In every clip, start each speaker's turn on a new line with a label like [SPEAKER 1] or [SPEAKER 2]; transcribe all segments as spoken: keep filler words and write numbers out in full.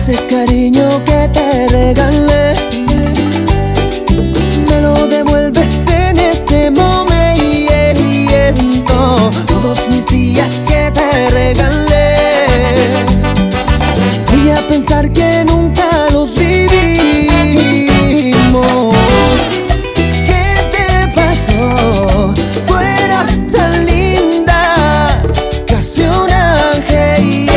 [SPEAKER 1] Ese cariño que te regalé me lo devuelves en este momento. Todos mis días que te regalé, voy a pensar que nunca los vivimos. ¿Qué te pasó? Tú eras tan linda, casi un ángel.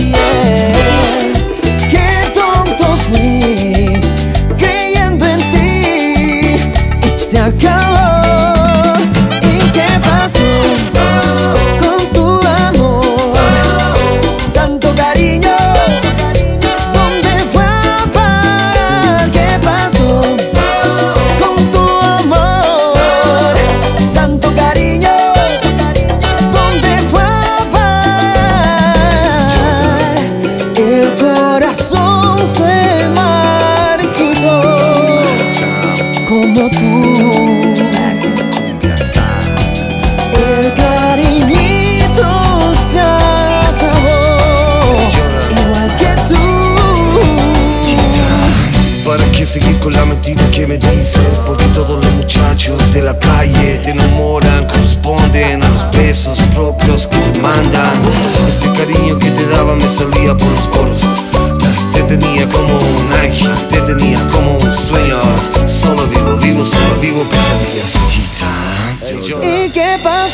[SPEAKER 1] Qué tonto fui creyendo en ti y se acabó. ¿Y qué pasó con tu amor? Tanto cariño, ¿dónde fue a parar? ¿Qué pasó con tu amor? Tanto cariño, ¿dónde fue a parar? El corazón se marchitó como tú. El cariñito se acabó, igual que tú.
[SPEAKER 2] ¿Para qué seguir con la mentira que me dices? Porque todos los muchachos de la calle te enamoran, corresponden a los besos propios que te mandan. Este cariño que te daba me salía por los poros. Te tenía como un ángel, te tenía como un sueño. Solo vivo, vivo, solo vivo pesadillas. Chita,
[SPEAKER 1] ¿Y qué pasó